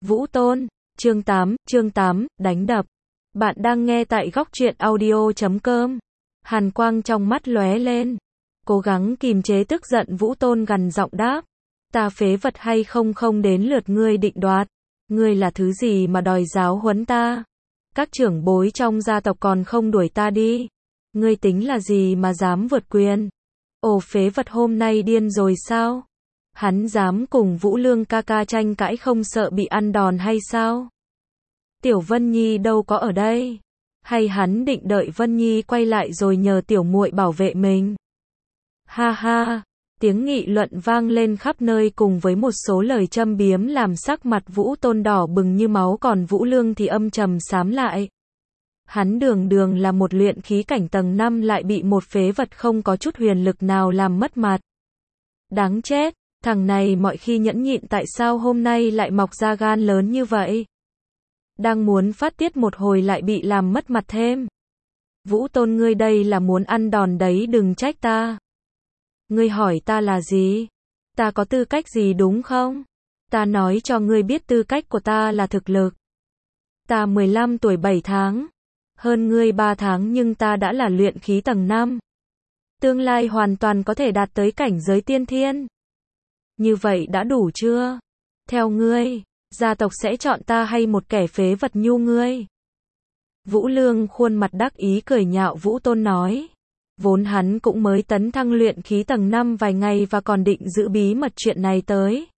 Vũ Tôn, chương 8, đánh đập. Bạn đang nghe tại góc truyện audio.com. Hàn quang trong mắt lóe lên. Cố gắng kìm chế tức giận, Vũ Tôn gằn giọng đáp. Ta phế vật hay không không đến lượt ngươi định đoạt. Ngươi là thứ gì mà đòi giáo huấn ta? Các trưởng bối trong gia tộc còn không đuổi ta đi. Ngươi tính là gì mà dám vượt quyền? Ồ, phế vật hôm nay điên rồi sao? Hắn dám cùng Vũ Lương ca ca tranh cãi không sợ bị ăn đòn hay sao? Tiểu Vân Nhi đâu có ở đây? Hay hắn định đợi Vân Nhi quay lại rồi nhờ tiểu muội bảo vệ mình? Ha ha, tiếng nghị luận vang lên khắp nơi cùng với một số lời châm biếm làm sắc mặt Vũ Tôn đỏ bừng như máu, còn Vũ Lương thì âm trầm xám lại. Hắn đường đường là một luyện khí cảnh tầng 5 lại bị một phế vật không có chút huyền lực nào làm mất mặt. Đáng chết, thằng này mọi khi nhẫn nhịn tại sao hôm nay lại mọc ra gan lớn như vậy? Đang muốn phát tiết một hồi lại bị làm mất mặt thêm. Vũ Tôn, ngươi đây là muốn ăn đòn đấy, đừng trách ta. Ngươi hỏi ta là gì? Ta có tư cách gì đúng không? Ta nói cho ngươi biết tư cách của ta là thực lực. Ta 15 tuổi 7 tháng. Hơn ngươi 3 tháng nhưng ta đã là luyện khí tầng 5. Tương lai hoàn toàn có thể đạt tới cảnh giới tiên thiên. Như vậy đã đủ chưa? Theo ngươi, gia tộc sẽ chọn ta hay một kẻ phế vật nhu ngươi? Vũ Lương khuôn mặt đắc ý cười nhạo Vũ Tôn nói. Vốn hắn cũng mới tấn thăng luyện khí tầng 5 vài ngày và còn định giữ bí mật chuyện này tới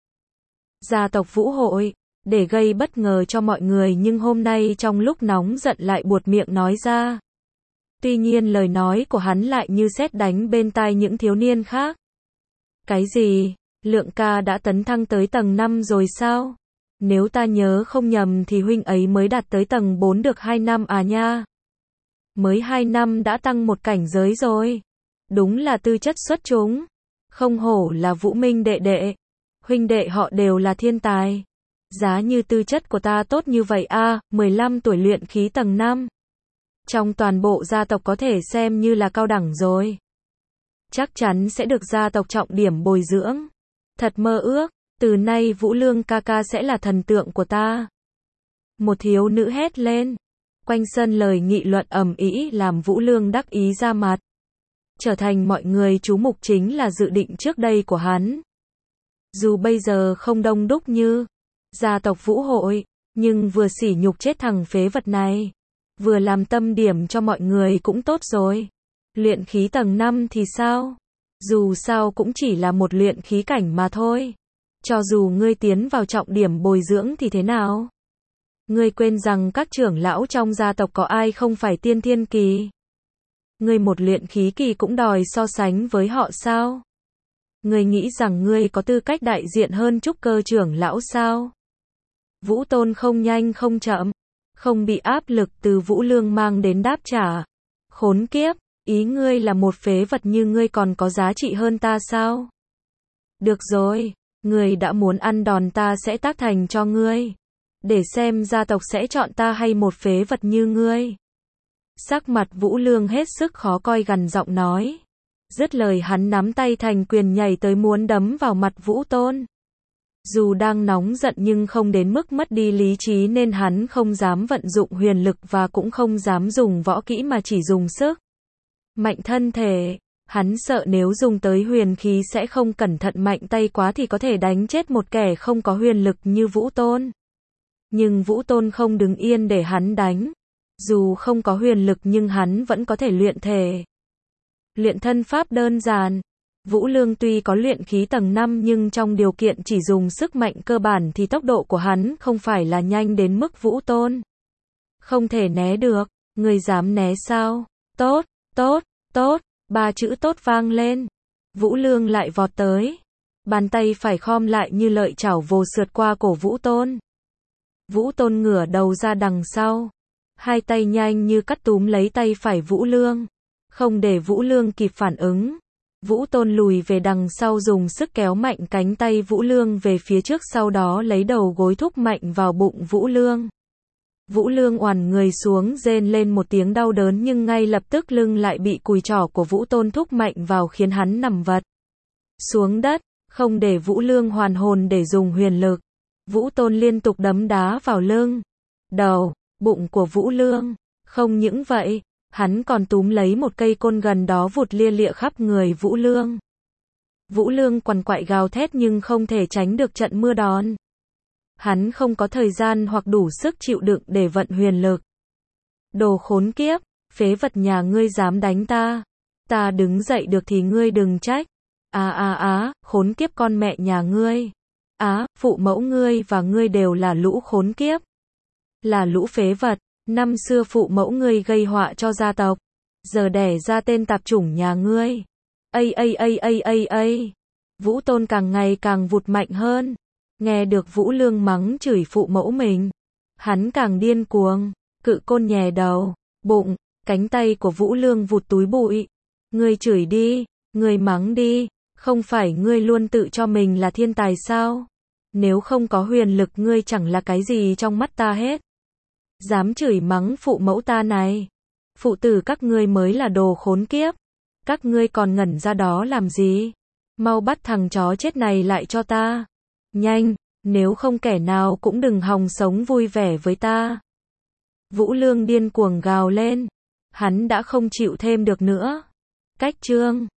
gia tộc Vũ hội, để gây bất ngờ cho mọi người, nhưng hôm nay trong lúc nóng giận lại buột miệng nói ra. Tuy nhiên lời nói của hắn lại như sét đánh bên tai những thiếu niên khác. Cái gì? Lượng ca đã tấn thăng tới tầng 5 rồi sao? Nếu ta nhớ không nhầm thì huynh ấy mới đạt tới tầng 4 được 2 năm à nha. Mới 2 năm đã tăng một cảnh giới rồi. Đúng là tư chất xuất chúng. Không hổ là Vũ Minh đệ đệ. Huynh đệ họ đều là thiên tài. Giá như tư chất của ta tốt như vậy a, 15 tuổi luyện khí tầng 5. Trong toàn bộ gia tộc có thể xem như là cao đẳng rồi. Chắc chắn sẽ được gia tộc trọng điểm bồi dưỡng. Thật mơ ước, từ nay Vũ Lương ca ca sẽ là thần tượng của ta. Một thiếu nữ hét lên. Quanh sân lời nghị luận ầm ĩ làm Vũ Lương đắc ý ra mặt. Trở thành mọi người chú mục chính là dự định trước đây của hắn. Dù bây giờ không đông đúc như gia tộc Vũ hội, nhưng vừa sỉ nhục chết thằng phế vật này, vừa làm tâm điểm cho mọi người cũng tốt rồi. Luyện khí tầng 5 thì sao? Dù sao cũng chỉ là một luyện khí cảnh mà thôi. Cho dù ngươi tiến vào trọng điểm bồi dưỡng thì thế nào? Ngươi quên rằng các trưởng lão trong gia tộc có ai không phải tiên thiên kỳ? Ngươi một luyện khí kỳ cũng đòi so sánh với họ sao? Ngươi nghĩ rằng ngươi có tư cách đại diện hơn trúc cơ trưởng lão sao? Vũ Tôn không nhanh không chậm, không bị áp lực từ Vũ Lương mang đến đáp trả. Khốn kiếp, ý ngươi là một phế vật như ngươi còn có giá trị hơn ta sao? Được rồi, ngươi đã muốn ăn đòn, ta sẽ tác thành cho ngươi. Để xem gia tộc sẽ chọn ta hay một phế vật như ngươi. Sắc mặt Vũ Lương hết sức khó coi, gằn giọng nói. Dứt lời hắn nắm tay thành quyền nhảy tới muốn đấm vào mặt Vũ Tôn. Dù đang nóng giận nhưng không đến mức mất đi lý trí nên hắn không dám vận dụng huyền lực và cũng không dám dùng võ kỹ mà chỉ dùng sức mạnh thân thể. Hắn sợ nếu dùng tới huyền khí sẽ không cẩn thận mạnh tay quá thì có thể đánh chết một kẻ không có huyền lực như Vũ Tôn. Nhưng Vũ Tôn không đứng yên để hắn đánh. Dù không có huyền lực nhưng hắn vẫn có thể luyện thể. Luyện thân pháp đơn giản. Vũ Lương tuy có luyện khí tầng 5 nhưng trong điều kiện chỉ dùng sức mạnh cơ bản thì tốc độ của hắn không phải là nhanh đến mức Vũ Tôn không thể né được. Người dám né sao? Tốt, tốt, tốt. 3 chữ tốt vang lên. Vũ Lương lại vọt tới. Bàn tay phải khom lại như lợi chảo vồ sượt qua cổ Vũ Tôn. Vũ Tôn ngửa đầu ra đằng sau. Hai tay nhanh như cắt túm lấy tay phải Vũ Lương. Không để Vũ Lương kịp phản ứng. Vũ Tôn lùi về đằng sau dùng sức kéo mạnh cánh tay Vũ Lương về phía trước, sau đó lấy đầu gối thúc mạnh vào bụng Vũ Lương. Vũ Lương oằn người xuống rên lên một tiếng đau đớn nhưng ngay lập tức lưng lại bị cùi trỏ của Vũ Tôn thúc mạnh vào khiến hắn nằm vật xuống đất, không để Vũ Lương hoàn hồn để dùng huyền lực. Vũ Tôn liên tục đấm đá vào lưng, đầu, bụng của Vũ Lương. Không những vậy, hắn còn túm lấy một cây côn gần đó vụt lia lịa khắp người Vũ Lương. Vũ Lương quằn quại gào thét nhưng không thể tránh được trận mưa đòn. Hắn không có thời gian hoặc đủ sức chịu đựng để vận huyền lực. Đồ khốn kiếp, phế vật nhà ngươi dám đánh ta. Ta đứng dậy được thì ngươi đừng trách. Khốn kiếp con mẹ nhà ngươi. Phụ mẫu ngươi và ngươi đều là lũ khốn kiếp. Là lũ phế vật. Năm xưa phụ mẫu ngươi gây họa cho gia tộc. Giờ đẻ ra tên tạp chủng nhà ngươi. Vũ Tôn càng ngày càng vụt mạnh hơn. Nghe được Vũ Lương mắng chửi phụ mẫu mình, hắn càng điên cuồng, cự côn nhè đầu, bụng, cánh tay của Vũ Lương vụt túi bụi. Ngươi chửi đi, ngươi mắng đi, không phải ngươi luôn tự cho mình là thiên tài sao? Nếu không có huyền lực ngươi chẳng là cái gì trong mắt ta hết. Dám chửi mắng phụ mẫu ta này. Phụ tử các ngươi mới là đồ khốn kiếp. Các ngươi còn ngẩn ra đó làm gì? Mau bắt thằng chó chết này lại cho ta. Nhanh, nếu không kẻ nào cũng đừng hòng sống vui vẻ với ta. Vũ Lương điên cuồng gào lên. Hắn đã không chịu thêm được nữa. Cách chương